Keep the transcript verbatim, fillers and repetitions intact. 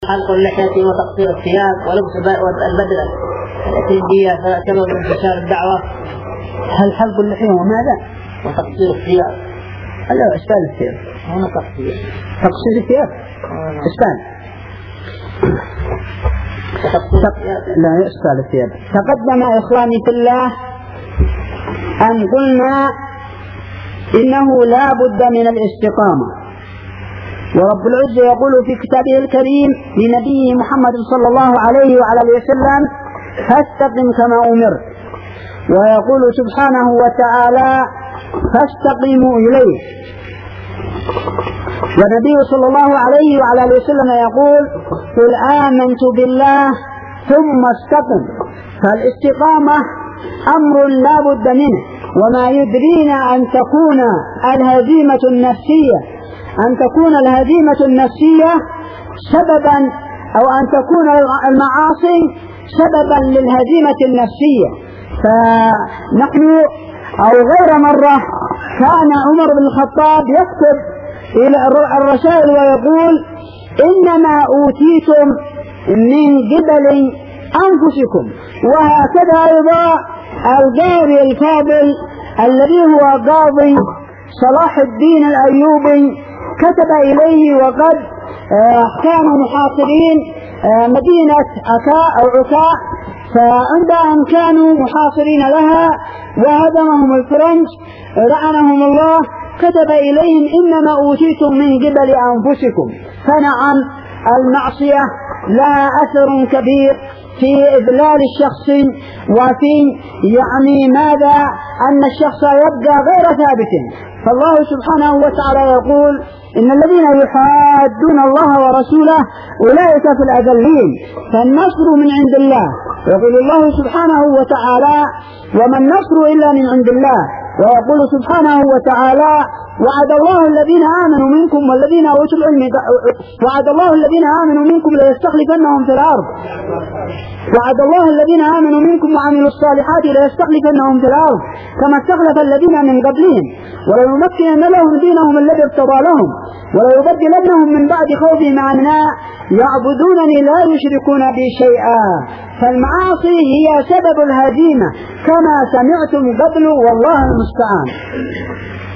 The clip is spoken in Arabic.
حلق اللحية وتقصير الثياب ولبس البدلة التنجية فسبب انتشار الدعوة. هل حلق اللحية وماذا؟ وتقصير الثياب. هذا إشكال الثياب. هنا تقصير. تقصير الثياب. إشكال. لا إشكال الثياب. تقدم إخواني في الله أن قلنا إنه لا بد من الاستقامة، ورب العزة يقول في كتابه الكريم لنبيه محمد صلى الله عليه وعلى اله وسلم: فاستقم كما أمرت. ويقول سبحانه وتعالى: فاستقيموا إليه. والنبي صلى الله عليه وعلى اله وسلم يقول: قل آمنت بالله ثم استقم. فالاستقامة أمر لا بد منه. وما يدرينا أن تكون الهزيمة النفسية أن تكون الهزيمة النفسية سببا أو أن تكون المعاصي سببا للهزيمة النفسية. فنحن أو غير مرة كان عمر بن الخطاب يكتب إلى الرسائل ويقول: إنما أوتيتم من قبل أنفسكم. وهكذا أيضا القاضي الفاضل الذي هو قاضي صلاح الدين الأيوبي كتب إليه وقد كانوا محاصرين مدينة عكاء أو عكاء، فعند أن كانوا محاصرين لها وهدمهم الفرنج لعنهم الله، كتب إليهم: إنما أوتيتم من قبل أنفسكم. فنعم المعصية لها أثر كبير في إذلال الشخص وفي يعني ماذا أن الشخص يبقى غير ثابت. فالله سبحانه وتعالى يقول: إن الذين يحادون الله ورسوله أولئك في الأذلين. فالنصر من عند الله. يقول الله سبحانه وتعالى: وما النصر إلا من عند الله. ويقول سبحانه وتعالى: وعد الله الذين آمنوا منكم والذين أوتوا العلم وعد الله الذين آمنوا منكم ليستخلفنهم في الأرض وعد الله الذين آمنوا منكم وعملوا الصالحات ليستخلفنهم في الأرض كما استخلف الذين من قبلهم وليمكنن لهم دينهم الذي ارتضى لهم وليبدلنهم من بعد خوفهم أمنا يعبدونني لا يشركون بي شيئا. فالمعاصي هي سبب الهزيمة كما سمعتم قبل، والله المستعان.